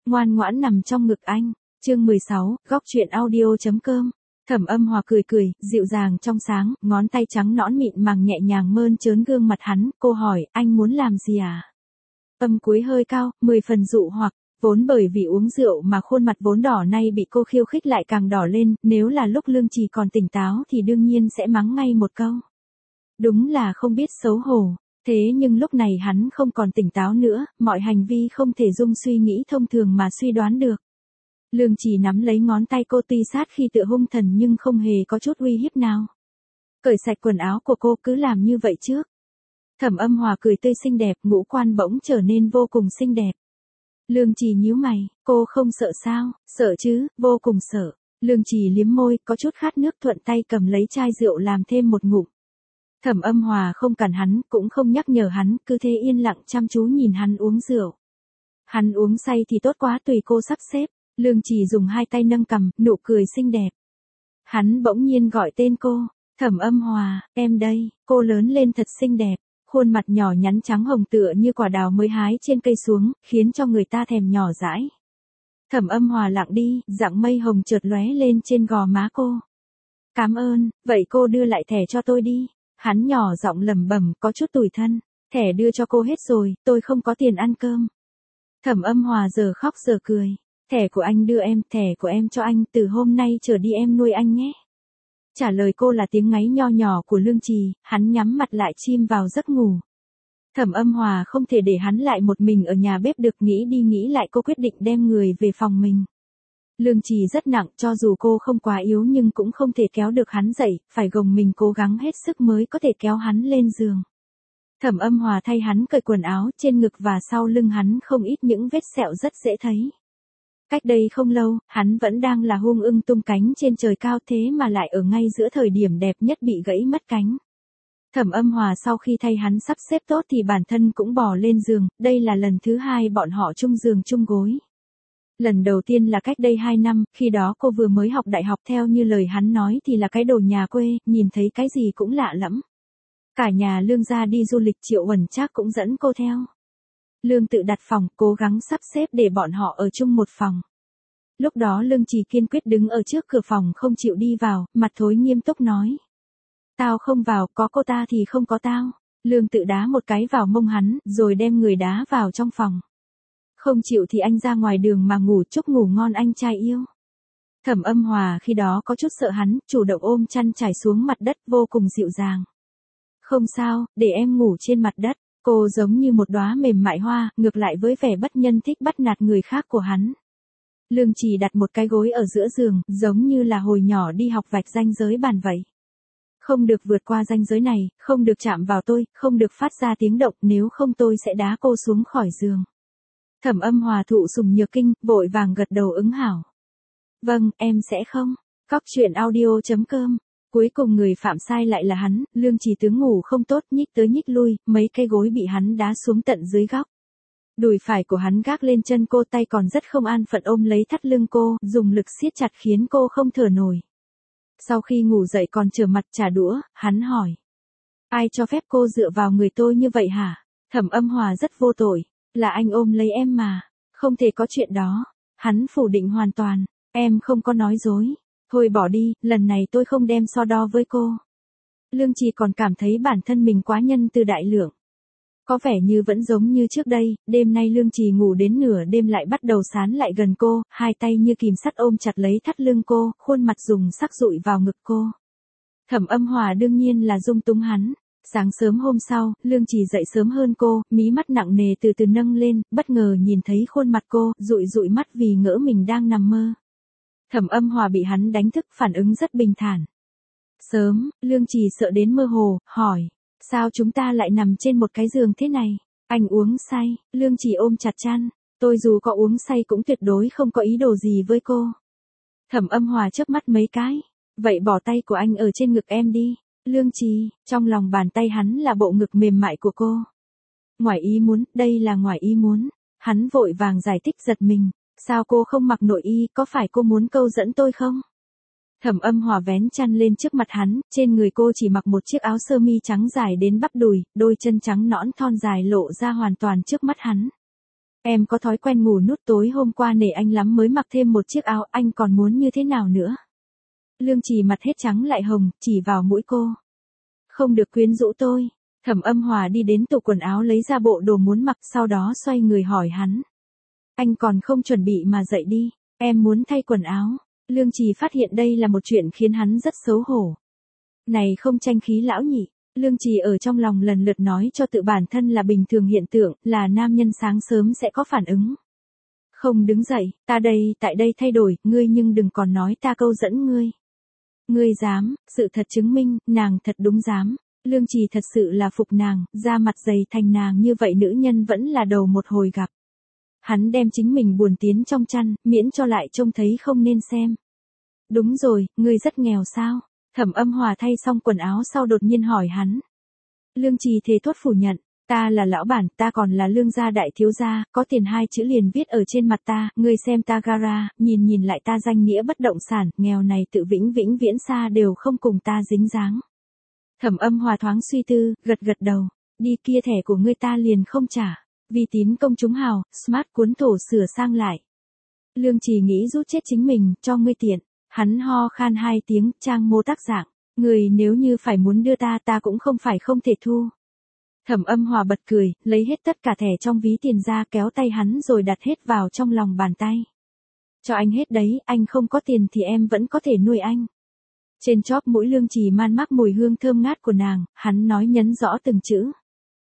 ngoan ngoãn nằm trong ngực anh. Chương 16, góc truyện audio.com. Thẩm Âm Hòa cười cười, dịu dàng trong sáng, ngón tay trắng nõn mịn màng nhẹ nhàng mơn trớn gương mặt hắn, cô hỏi, anh muốn làm gì à? Âm cuối hơi cao, 10 phần dụ hoặc, vốn bởi vì uống rượu mà khuôn mặt vốn đỏ nay bị cô khiêu khích lại càng đỏ lên, nếu là lúc Lương Trì còn tỉnh táo thì đương nhiên sẽ mắng ngay một câu. Đúng là không biết xấu hổ, thế nhưng lúc này hắn không còn tỉnh táo nữa, mọi hành vi không thể dung suy nghĩ thông thường mà suy đoán được. Lương Trì nắm lấy ngón tay cô tuy sát khi tựa hung thần nhưng không hề có chút uy hiếp nào. Cởi sạch quần áo của cô, cứ làm như vậy trước. Thẩm Âm Hòa cười tươi xinh đẹp, ngũ quan bỗng trở nên vô cùng xinh đẹp. Lương Trì nhíu mày, cô không sợ sao? Sợ chứ, vô cùng sợ. Lương Trì liếm môi, có chút khát nước, thuận tay cầm lấy chai rượu làm thêm một ngụm. Thẩm Âm Hòa không cản hắn, cũng không nhắc nhở hắn, cứ thế yên lặng chăm chú nhìn hắn uống rượu. Hắn uống say thì tốt quá, tùy cô sắp xếp. Lương Trì dùng hai tay nâng cằm, nụ cười xinh đẹp. Hắn bỗng nhiên gọi tên cô, Thẩm Âm Hòa, em đây. Cô lớn lên thật xinh đẹp, khuôn mặt nhỏ nhắn trắng hồng tựa như quả đào mới hái trên cây xuống, khiến cho người ta thèm nhỏ dãi. Thẩm Âm Hòa lặng đi, dạng mây hồng chợt lóe lên trên gò má cô. Cảm ơn, vậy cô đưa lại thẻ cho tôi đi. Hắn nhỏ giọng lẩm bẩm, có chút tủi thân. Thẻ đưa cho cô hết rồi, tôi không có tiền ăn cơm. Thẩm Âm Hòa giờ khóc giờ cười. Thẻ của anh đưa em, thẻ của em cho anh, từ hôm nay trở đi em nuôi anh nhé. Trả lời cô là tiếng ngáy nho nhỏ của Lương Trì, hắn nhắm mặt lại chìm vào giấc ngủ. Thẩm Âm Hòa không thể để hắn lại một mình ở nhà bếp được, nghĩ đi nghĩ lại cô quyết định đem người về phòng mình. Lương Trì rất nặng, cho dù cô không quá yếu nhưng cũng không thể kéo được hắn dậy, phải gồng mình cố gắng hết sức mới có thể kéo hắn lên giường. Thẩm Âm Hòa thay hắn cởi quần áo, trên ngực và sau lưng hắn không ít những vết sẹo rất dễ thấy. Cách đây không lâu, hắn vẫn đang là hung ưng tung cánh trên trời cao, thế mà lại ở ngay giữa thời điểm đẹp nhất bị gãy mất cánh. Thẩm Âm Hòa sau khi thay hắn sắp xếp tốt thì bản thân cũng bò lên giường, đây là lần thứ hai bọn họ chung giường chung gối. Lần đầu tiên là cách đây 2 năm, khi đó cô vừa mới học đại học, theo như lời hắn nói thì là cái đồ nhà quê, nhìn thấy cái gì cũng lạ lẫm. Cả nhà Lương gia đi du lịch, Triệu Uẩn Trác cũng dẫn cô theo. Lương tự đặt phòng, cố gắng sắp xếp để bọn họ ở chung một phòng. Lúc đó Lương Trì kiên quyết đứng ở trước cửa phòng không chịu đi vào, mặt thối nghiêm túc nói. Tao không vào, có cô ta thì không có tao. Lương tự đá một cái vào mông hắn, rồi đem người đá vào trong phòng. Không chịu thì anh ra ngoài đường mà ngủ, chúc ngủ ngon anh trai yêu. Thẩm Âm Hòa khi đó có chút sợ hắn, chủ động ôm chăn trải xuống mặt đất, vô cùng dịu dàng. Không sao, để em ngủ trên mặt đất. Cô giống như một đóa mềm mại hoa, ngược lại với vẻ bất nhân thích bắt nạt người khác của hắn. Lương Trì đặt một cái gối ở giữa giường, giống như là hồi nhỏ đi học vạch ranh giới bàn vậy. Không được vượt qua ranh giới này, không được chạm vào tôi, không được phát ra tiếng động, nếu không tôi sẽ đá cô xuống khỏi giường. Thẩm Âm Hòa thụ sủng nhược kinh, vội vàng gật đầu ứng hảo. Vâng, em sẽ không. Góc truyện audio.com. Cuối cùng người phạm sai lại là hắn, Lương Trì tướng ngủ không tốt, nhích tới nhích lui, mấy cây gối bị hắn đá xuống tận dưới góc. Đùi phải của hắn gác lên chân cô, tay còn rất không an phận ôm lấy thắt lưng cô, dùng lực siết chặt khiến cô không thở nổi. Sau khi ngủ dậy còn trở mặt trả đũa, hắn hỏi. Ai cho phép cô dựa vào người tôi như vậy hả? Thẩm Âm Hòa rất vô tội. Là anh ôm lấy em mà. Không thể có chuyện đó. Hắn phủ định hoàn toàn. Em không có nói dối. Thôi bỏ đi, lần này tôi không đem so đo với cô. Lương Trì còn cảm thấy bản thân mình quá nhân từ đại lượng. Có vẻ như vẫn giống như trước đây, đêm nay Lương Trì ngủ đến nửa đêm lại bắt đầu sán lại gần cô, hai tay như kìm sắt ôm chặt lấy thắt lưng cô, khuôn mặt dùng sắc dụi vào ngực cô. Thẩm Âm Hòa đương nhiên là dung túng hắn. Sáng sớm hôm sau, Lương Trì dậy sớm hơn cô, mí mắt nặng nề từ từ nâng lên, bất ngờ nhìn thấy khuôn mặt cô, dụi dụi mắt vì ngỡ mình đang nằm mơ. Thẩm Âm Hòa bị hắn đánh thức, phản ứng rất bình thản. Sớm, Lương Trì sợ đến mơ hồ, hỏi. Sao chúng ta lại nằm trên một cái giường thế này? Anh uống say, Lương Trì ôm chặt chăn. Tôi dù có uống say cũng tuyệt đối không có ý đồ gì với cô. Thẩm Âm Hòa chớp mắt mấy cái. Vậy bỏ tay của anh ở trên ngực em đi. Lương Trì, trong lòng bàn tay hắn là bộ ngực mềm mại của cô. Ngoài ý muốn, đây là ngoài ý muốn. Hắn vội vàng giải thích giật mình. Sao cô không mặc nội y, có phải cô muốn câu dẫn tôi không? Thẩm Âm Hòa vén chăn lên trước mặt hắn, trên người cô chỉ mặc một chiếc áo sơ mi trắng dài đến bắp đùi, đôi chân trắng nõn thon dài lộ ra hoàn toàn trước mắt hắn. Em có thói quen ngủ nút tối hôm qua nể anh lắm mới mặc thêm một chiếc áo, anh còn muốn như thế nào nữa? Lương Trì mặt hết trắng lại hồng, chỉ vào mũi cô. Không được quyến rũ tôi. Thẩm Âm Hòa đi đến tủ quần áo lấy ra bộ đồ muốn mặc, sau đó xoay người hỏi hắn. Anh còn không chuẩn bị mà dậy đi, em muốn thay quần áo. Lương Trì phát hiện đây là một chuyện khiến hắn rất xấu hổ. Này không tranh khí lão nhị. Lương Trì ở trong lòng lần lượt nói cho tự bản thân là bình thường hiện tượng, là nam nhân sáng sớm sẽ có phản ứng. Không đứng dậy, ta đây, tại đây thay đổi, ngươi nhưng đừng còn nói ta câu dẫn ngươi. Ngươi dám, sự thật chứng minh, nàng thật đúng dám. Lương Trì thật sự là phục nàng, da mặt dày thành nàng như vậy nữ nhân vẫn là đầu một hồi gặp. Hắn đem chính mình buồn tiến trong chăn, miễn cho lại trông thấy không nên xem. Đúng rồi, ngươi rất nghèo sao? Thẩm Âm Hòa thay xong quần áo sau đột nhiên hỏi hắn. Lương Trì thề thốt phủ nhận, ta là lão bản, ta còn là lương gia đại thiếu gia, có tiền hai chữ liền viết ở trên mặt ta, ngươi xem ta gara, nhìn lại ta danh nghĩa bất động sản, nghèo này tự vĩnh viễn xa đều không cùng ta dính dáng. Thẩm Âm Hòa thoáng suy tư, gật đầu, đi kia thẻ của ngươi ta liền không trả, vì tín công chúng hào, smart cuốn thổ sửa sang lại. Lương Trì nghĩ rút chết chính mình, cho ngươi tiện. Hắn ho khan 2 tiếng, trang mô tác dạng, người nếu như phải muốn đưa ta cũng không phải không thể thu. Thẩm Âm Hòa bật cười, lấy hết tất cả thẻ trong ví tiền ra kéo tay hắn rồi đặt hết vào trong lòng bàn tay. Cho anh hết đấy, anh không có tiền thì em vẫn có thể nuôi anh. Trên chóp mũi Lương Trì man mắc mùi hương thơm ngát của nàng, hắn nói nhấn rõ từng chữ.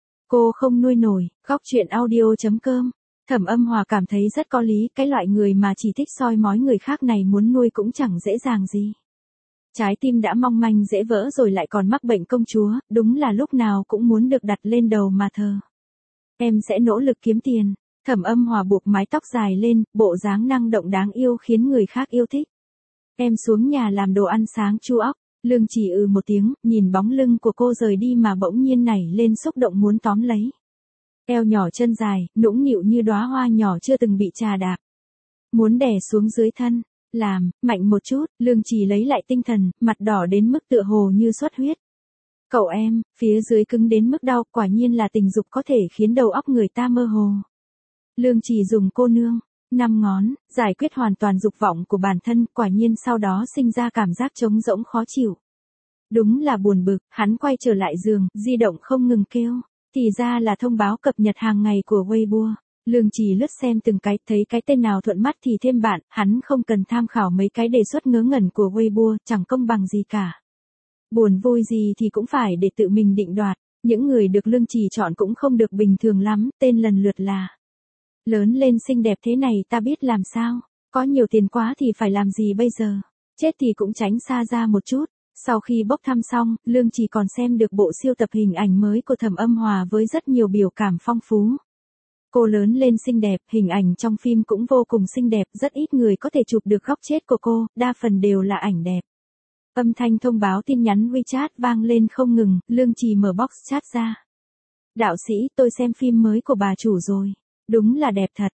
Cô không nuôi nổi, góc chuyện audio.com. Thẩm Âm Hòa cảm thấy rất có lý, cái loại người mà chỉ thích soi mói người khác này muốn nuôi cũng chẳng dễ dàng gì. Trái tim đã mong manh dễ vỡ rồi lại còn mắc bệnh công chúa, đúng là lúc nào cũng muốn được đặt lên đầu mà thờ. Em sẽ nỗ lực kiếm tiền. Thẩm Âm Hòa buộc mái tóc dài lên, bộ dáng năng động đáng yêu khiến người khác yêu thích. Em xuống nhà làm đồ ăn sáng chu óc. Lương Trì một tiếng, nhìn bóng lưng của cô rời đi mà bỗng nhiên nảy lên xúc động muốn tóm lấy. Eo nhỏ chân dài, nũng nịu như đóa hoa nhỏ chưa từng bị trà đạp. Muốn đè xuống dưới thân, làm, mạnh một chút, Lương Trì lấy lại tinh thần, mặt đỏ đến mức tựa hồ như xuất huyết. Cậu em, phía dưới cứng đến mức đau, quả nhiên là tình dục có thể khiến đầu óc người ta mơ hồ. Lương Trì dùng cô nương, 5 ngón, giải quyết hoàn toàn dục vọng của bản thân, quả nhiên sau đó sinh ra cảm giác trống rỗng khó chịu. Đúng là buồn bực, hắn quay trở lại giường, di động không ngừng kêu. Thì ra là thông báo cập nhật hàng ngày của Weibo. Lương Trì lướt xem từng cái, thấy cái tên nào thuận mắt thì thêm bạn, hắn không cần tham khảo mấy cái đề xuất ngớ ngẩn của Weibo, chẳng công bằng gì cả. Buồn vui gì thì cũng phải để tự mình định đoạt, những người được Lương Trì chọn cũng không được bình thường lắm, tên lần lượt là. Lớn lên xinh đẹp thế này ta biết làm sao, có nhiều tiền quá thì phải làm gì bây giờ, chết thì cũng tránh xa ra một chút. Sau khi bốc thăm xong, Lương Trì còn xem được bộ siêu tập hình ảnh mới của Thẩm Âm Hòa với rất nhiều biểu cảm phong phú. Cô lớn lên xinh đẹp, hình ảnh trong phim cũng vô cùng xinh đẹp, rất ít người có thể chụp được góc chết của cô, đa phần đều là ảnh đẹp. Âm thanh thông báo tin nhắn WeChat vang lên không ngừng, Lương Trì mở box chat ra. Đạo sĩ, tôi xem phim mới của bà chủ rồi. Đúng là đẹp thật,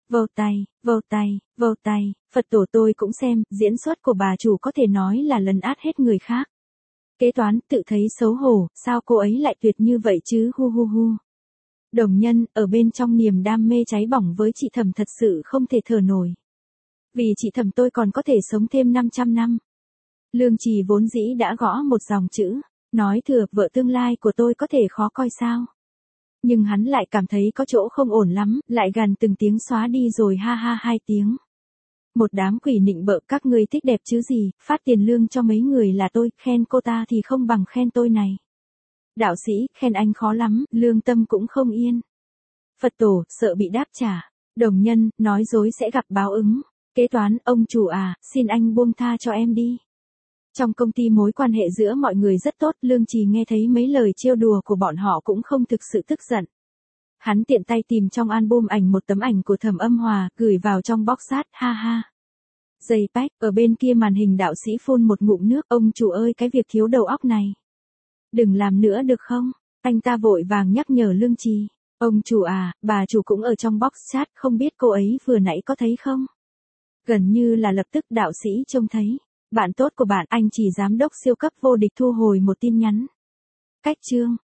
vô tay, Phật tổ tôi cũng xem, diễn xuất của bà chủ có thể nói là lấn át hết người khác. Kế toán, tự thấy xấu hổ, sao cô ấy lại tuyệt như vậy chứ hu. Đồng nhân, ở bên trong niềm đam mê cháy bỏng với chị Thẩm thật sự không thể thở nổi. Vì chị Thẩm tôi còn có thể sống thêm 500 năm. Lương Trì vốn dĩ đã gõ một dòng chữ, nói thừa, vợ tương lai của tôi có thể khó coi sao. Nhưng hắn lại cảm thấy có chỗ không ổn lắm, lại gằn từng tiếng xóa đi rồi ha ha 2 tiếng. Một đám quỷ nịnh bợ, các ngươi thích đẹp chứ gì, phát tiền lương cho mấy người là tôi, khen cô ta thì không bằng khen tôi này. Đạo sĩ, khen anh khó lắm, lương tâm cũng không yên. Phật tổ, sợ bị đáp trả. Đồng nhân, nói dối sẽ gặp báo ứng. Kế toán, ông chủ à, xin anh buông tha cho em đi. Trong công ty mối quan hệ giữa mọi người rất tốt, Lương Trì nghe thấy mấy lời trêu đùa của bọn họ cũng không thực sự tức giận. Hắn tiện tay tìm trong album ảnh một tấm ảnh của Thẩm Âm Hòa, gửi vào trong box chat, ha ha. JPEG, ở bên kia màn hình đạo sĩ phun một ngụm nước, ông chủ ơi cái việc thiếu đầu óc này. Đừng làm nữa được không? Anh ta vội vàng nhắc nhở Lương Trì. Ông chủ à, bà chủ cũng ở trong box chat, không biết cô ấy vừa nãy có thấy không? Gần như là lập tức đạo sĩ trông thấy. Bạn tốt của bạn, anh chỉ giám đốc siêu cấp vô địch thu hồi một tin nhắn. Cách chương.